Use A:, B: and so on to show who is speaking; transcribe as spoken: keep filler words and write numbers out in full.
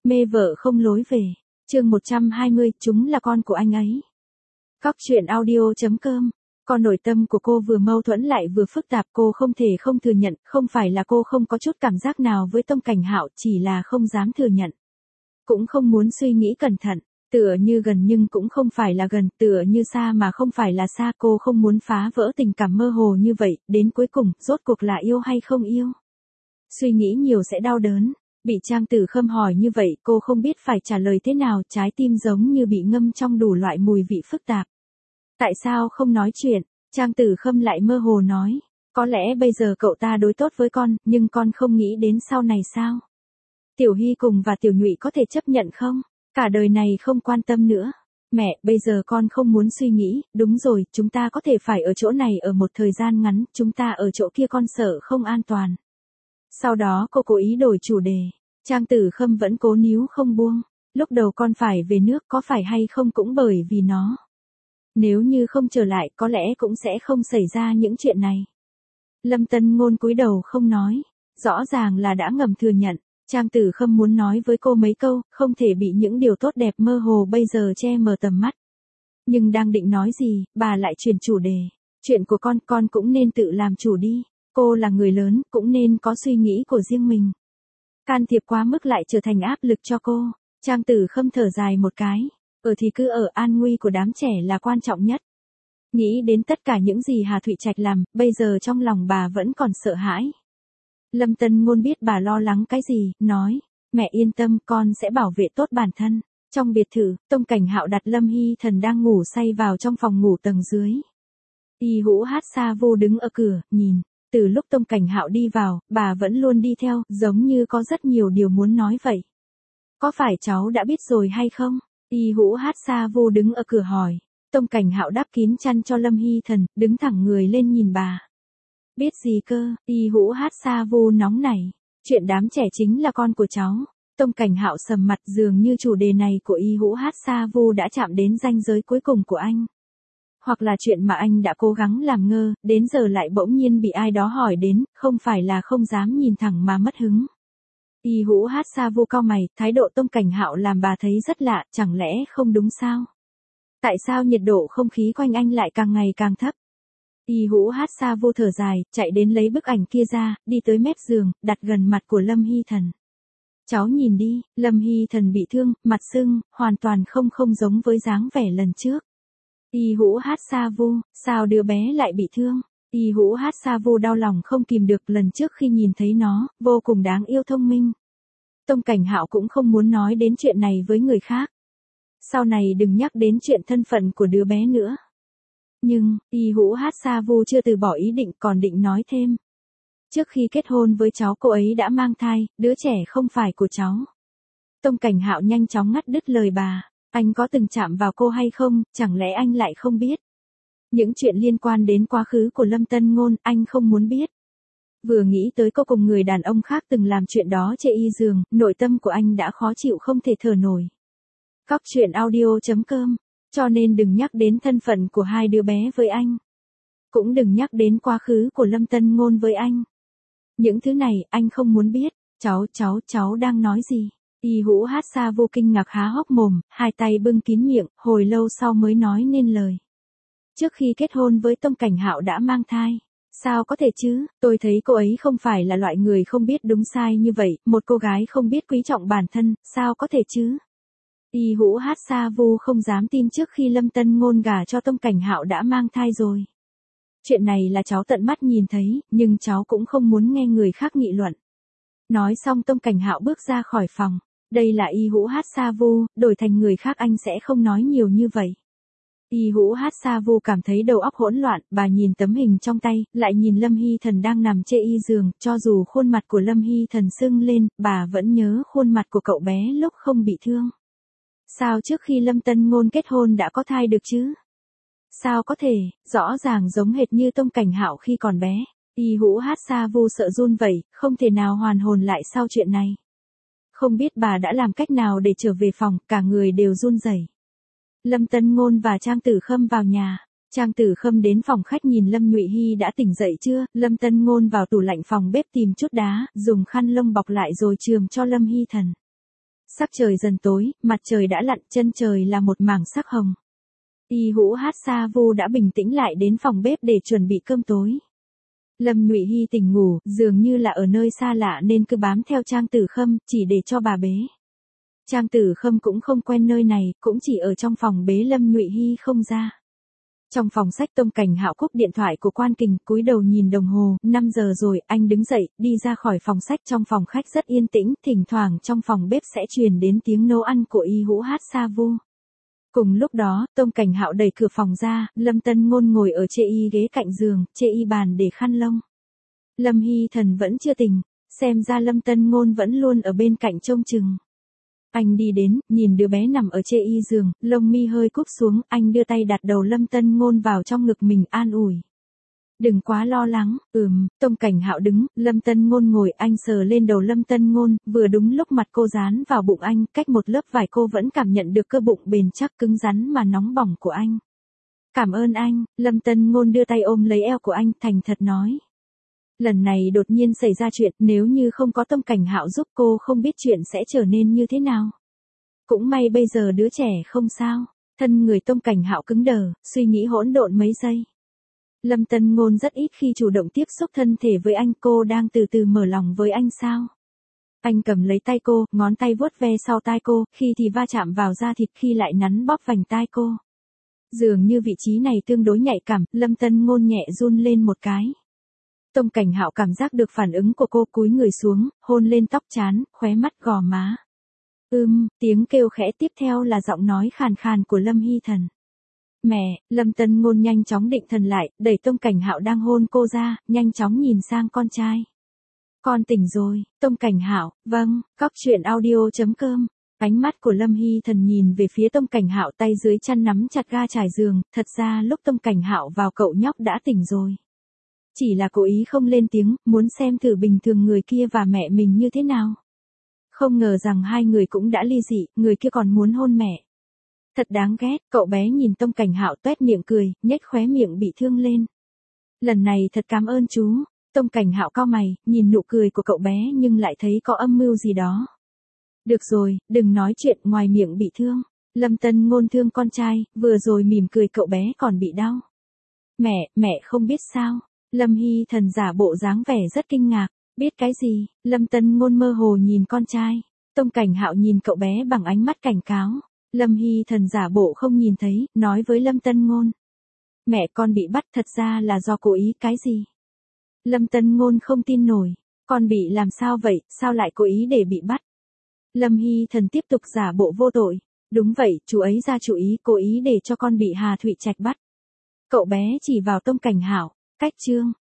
A: Mê vợ không lối về. Chương một trăm hai mươi, chúng là con của anh ấy. Cóc truyện audio chấm com. Con nội tâm của cô vừa mâu thuẫn lại vừa phức tạp, cô không thể không thừa nhận, không phải là cô không có chút cảm giác nào với Tông Cảnh Hạo, chỉ là không dám thừa nhận. Cũng không muốn suy nghĩ cẩn thận, tựa như gần nhưng cũng không phải là gần, tựa như xa mà không phải là xa, cô không muốn phá vỡ tình cảm mơ hồ như vậy, đến cuối cùng, rốt cuộc là yêu hay không yêu. Suy nghĩ nhiều sẽ đau đớn. Bị Trang Tử Khâm hỏi như vậy, cô không biết phải trả lời thế nào, trái tim giống như bị ngâm trong đủ loại mùi vị phức tạp. Tại sao không nói chuyện? Trang Tử Khâm lại mơ hồ nói, có lẽ bây giờ cậu ta đối tốt với con, nhưng con không nghĩ đến sau này sao? Tiểu Hy cùng và Tiểu Nhụy có thể chấp nhận không? Cả đời này không quan tâm nữa. Mẹ, bây giờ con không muốn suy nghĩ, đúng rồi, chúng ta có thể phải ở chỗ này ở một thời gian ngắn, chúng ta ở chỗ kia con sợ không an toàn. Sau đó cô cố ý đổi chủ đề. Trang Tử Khâm vẫn cố níu không buông. Lúc đầu con phải về nước có phải hay không cũng bởi vì nó. Nếu như không trở lại có lẽ cũng sẽ không xảy ra những chuyện này. Lâm Tân Ngôn cúi đầu không nói. Rõ ràng là đã ngầm thừa nhận. Trang Tử Khâm muốn nói với cô mấy câu, không thể bị những điều tốt đẹp mơ hồ bây giờ che mờ tầm mắt. Nhưng đang định nói gì, bà lại chuyển chủ đề. Chuyện của con, con cũng nên tự làm chủ đi. Cô là người lớn, cũng nên có suy nghĩ của riêng mình. Can thiệp quá mức lại trở thành áp lực cho cô. Trang Tử Khâm thở dài một cái. Ở thì cứ ở, an nguy của đám trẻ là quan trọng nhất. Nghĩ đến tất cả những gì Hà Thụy Trạch làm, bây giờ trong lòng bà vẫn còn sợ hãi. Lâm Tân Ngôn biết bà lo lắng cái gì, nói, mẹ yên tâm, con sẽ bảo vệ tốt bản thân. Trong biệt thự, Tông Cảnh Hạo đặt Lâm Hy Thần đang ngủ say vào trong phòng ngủ tầng dưới. Y Hũ Hát Sa Vô đứng ở cửa, nhìn. Từ lúc Tông Cảnh Hạo đi vào, bà vẫn luôn đi theo, giống như có rất nhiều điều muốn nói vậy. Có phải cháu đã biết rồi hay không? Y Hũ Hát Sa Vô đứng ở cửa hỏi. Tông Cảnh Hạo đắp kín chăn cho Lâm Hy Thần, đứng thẳng người lên nhìn bà. Biết gì cơ? Y Hũ Hát Sa Vô nóng nảy. Chuyện đám trẻ chính là con của cháu. Tông Cảnh Hạo sầm mặt, dường như chủ đề này của Y Hũ Hát Sa Vô đã chạm đến ranh giới cuối cùng của anh. Hoặc là chuyện mà anh đã cố gắng làm ngơ, đến giờ lại bỗng nhiên bị ai đó hỏi đến, không phải là không dám nhìn thẳng mà mất hứng. Y Hũ Hát Sa Vô cau mày, thái độ Tông Cảnh Hạo làm bà thấy rất lạ, chẳng lẽ không đúng sao? Tại sao nhiệt độ không khí quanh anh lại càng ngày càng thấp? Y Hũ Hát Sa Vô thở dài, chạy đến lấy bức ảnh kia ra, đi tới mép giường, đặt gần mặt của Lâm Hy Thần. Cháu nhìn đi, Lâm Hy Thần bị thương, mặt sưng, hoàn toàn không không giống với dáng vẻ lần trước. Y Hũ Hát Sa Vô, sao đứa bé lại bị thương? Y Hũ Hát Sa Vô đau lòng không kìm được, lần trước khi nhìn thấy nó, vô cùng đáng yêu thông minh. Tông Cảnh Hạo cũng không muốn nói đến chuyện này với người khác. Sau này đừng nhắc đến chuyện thân phận của đứa bé nữa. Nhưng, Y Hũ Hát Sa Vô chưa từ bỏ ý định, còn định nói thêm. Trước khi kết hôn với cháu cô ấy đã mang thai, đứa trẻ không phải của cháu. Tông Cảnh Hạo nhanh chóng ngắt đứt lời bà. Anh có từng chạm vào cô hay không, chẳng lẽ anh lại không biết? Những chuyện liên quan đến quá khứ của Lâm Tân Ngôn, anh không muốn biết. Vừa nghĩ tới cô cùng người đàn ông khác từng làm chuyện đó chê y giường, nội tâm của anh đã khó chịu không thể thở nổi. Cóc truyện audio chấm com. Cho nên đừng nhắc đến thân phận của hai đứa bé với anh. Cũng đừng nhắc đến quá khứ của Lâm Tân Ngôn với anh. Những thứ này, anh không muốn biết. Cháu, cháu, cháu đang nói gì? Y Hũ Hát Sa Vô kinh ngạc há hốc mồm, hai tay bưng kín miệng, hồi lâu sau mới nói nên lời. Trước khi kết hôn với Tông Cảnh Hạo đã mang thai. Sao có thể chứ, tôi thấy cô ấy không phải là loại người không biết đúng sai như vậy, một cô gái không biết quý trọng bản thân, sao có thể chứ? Y Hũ Hát Sa Vô không dám tin trước khi Lâm Tân Ngôn gả cho Tông Cảnh Hạo đã mang thai rồi. Chuyện này là cháu tận mắt nhìn thấy, nhưng cháu cũng không muốn nghe người khác nghị luận. Nói xong Tông Cảnh Hạo bước ra khỏi phòng. Đây là Y Hũ Hát Sa Vô, đổi thành người khác anh sẽ không nói nhiều như vậy. Y Hũ Hát Sa Vô cảm thấy đầu óc hỗn loạn, bà nhìn tấm hình trong tay, lại nhìn Lâm Hy Thần đang nằm chê y giường, cho dù khuôn mặt của Lâm Hy Thần sưng lên, bà vẫn nhớ khuôn mặt của cậu bé lúc không bị thương. Sao trước khi Lâm Tân Ngôn kết hôn đã có thai được chứ? Sao có thể, rõ ràng giống hệt như Tông Cảnh Hạo khi còn bé. Y Hũ Hát Sa Vô sợ run vậy, không thể nào hoàn hồn lại sau chuyện này. Không biết bà đã làm cách nào để trở về phòng, cả người đều run rẩy. Lâm Tân Ngôn và Trang Tử Khâm vào nhà. Trang Tử Khâm đến phòng khách nhìn Lâm Nhụy Hy đã tỉnh dậy chưa, Lâm Tân Ngôn vào tủ lạnh phòng bếp tìm chút đá, dùng khăn lông bọc lại rồi chườm cho Lâm Hy Thần. Sắc trời dần tối, mặt trời đã lặn, chân trời là một mảng sắc hồng. Y Hữu Hát Sa Vu đã bình tĩnh lại đến phòng bếp để chuẩn bị cơm tối. Lâm Nhụy Hy tỉnh ngủ, dường như là ở nơi xa lạ nên cứ bám theo Trang Tử Khâm, chỉ để cho bà bế. Trang Tử Khâm cũng không quen nơi này, cũng chỉ ở trong phòng bế Lâm Nhụy Hy không ra. Trong phòng sách Tông Cảnh Hạo cúp điện thoại của Quan Kình, cúi đầu nhìn đồng hồ, năm giờ rồi, anh đứng dậy, đi ra khỏi phòng sách. Trong phòng khách rất yên tĩnh, thỉnh thoảng trong phòng bếp sẽ truyền đến tiếng nấu ăn của Y Hữu Hát Sa Vu. Cùng lúc đó, Tông Cảnh Hạo đẩy cửa phòng ra, Lâm Tân Ngôn ngồi ở chê y ghế cạnh giường, chê y bàn để khăn lông. Lâm Hy Thần vẫn chưa tỉnh, xem ra Lâm Tân Ngôn vẫn luôn ở bên cạnh trông chừng. Anh đi đến, nhìn đứa bé nằm ở chê y giường, lông mi hơi cúp xuống, anh đưa tay đặt đầu Lâm Tân Ngôn vào trong ngực mình an ủi. Đừng quá lo lắng, ừm, Tông Cảnh Hạo đứng, Lâm Tân Ngôn ngồi, anh sờ lên đầu Lâm Tân Ngôn, vừa đúng lúc mặt cô dán vào bụng anh, cách một lớp vải cô vẫn cảm nhận được cơ bụng bền chắc cứng rắn mà nóng bỏng của anh. Cảm ơn anh, Lâm Tân Ngôn đưa tay ôm lấy eo của anh, thành thật nói. Lần này đột nhiên xảy ra chuyện, nếu như không có Tông Cảnh Hạo giúp cô không biết chuyện sẽ trở nên như thế nào. Cũng may bây giờ đứa trẻ không sao, thân người Tông Cảnh Hạo cứng đờ, suy nghĩ hỗn độn mấy giây. Lâm Tân Ngôn rất ít khi chủ động tiếp xúc thân thể với anh, cô đang từ từ mở lòng với anh sao? Anh cầm lấy tay cô, ngón tay vuốt ve sau tai cô, khi thì va chạm vào da thịt, khi lại nắn bóp vành tai cô. Dường như vị trí này tương đối nhạy cảm, Lâm Tân Ngôn nhẹ run lên một cái. Tông Cảnh Hạo cảm giác được phản ứng của cô, cúi người xuống, hôn lên tóc trán, khóe mắt, gò má. Ưm, tiếng kêu khẽ tiếp theo là giọng nói khàn khàn của Lâm Hy Thần. Mẹ, Lâm Tân Ngôn nhanh chóng định thần lại, đẩy Tông Cảnh Hạo đang hôn cô ra, nhanh chóng nhìn sang con trai. Con tỉnh rồi, Tông Cảnh Hạo, vâng, cóc truyện audio chấm com. Ánh mắt của Lâm Hy Thần nhìn về phía Tông Cảnh Hạo, tay dưới chăn nắm chặt ga trải giường, thật ra lúc Tông Cảnh Hạo vào cậu nhóc đã tỉnh rồi. Chỉ là cố ý không lên tiếng, muốn xem thử bình thường người kia và mẹ mình như thế nào. Không ngờ rằng hai người cũng đã ly dị, người kia còn muốn hôn mẹ. Thật đáng ghét, cậu bé nhìn Tông Cảnh Hạo tuét miệng cười, nhếch khóe miệng bị thương lên. Lần này thật cảm ơn chú. Tông Cảnh Hạo cau mày, nhìn nụ cười của cậu bé nhưng lại thấy có âm mưu gì đó. Được rồi, đừng nói chuyện, ngoài miệng bị thương. Lâm Tân Ngôn thương con trai, vừa rồi mỉm cười cậu bé còn bị đau. Mẹ, mẹ không biết sao. Lâm Hy Thần giả bộ dáng vẻ rất kinh ngạc. Biết cái gì? Lâm Tân Ngôn mơ hồ nhìn con trai. Tông Cảnh Hạo nhìn cậu bé bằng ánh mắt cảnh cáo. Lâm Hy Thần giả bộ không nhìn thấy, nói với Lâm Tân Ngôn. Mẹ con bị bắt, thật ra là do cố ý. Cái gì? Lâm Tân Ngôn không tin nổi. Con bị làm sao vậy, sao lại cố ý để bị bắt? Lâm Hy Thần tiếp tục giả bộ vô tội. Đúng vậy, chú ấy ra chủ ý, cố ý để cho con bị Hà Thụy Trạch bắt. Cậu bé chỉ vào Tông Cảnh Hạo. Cách chương.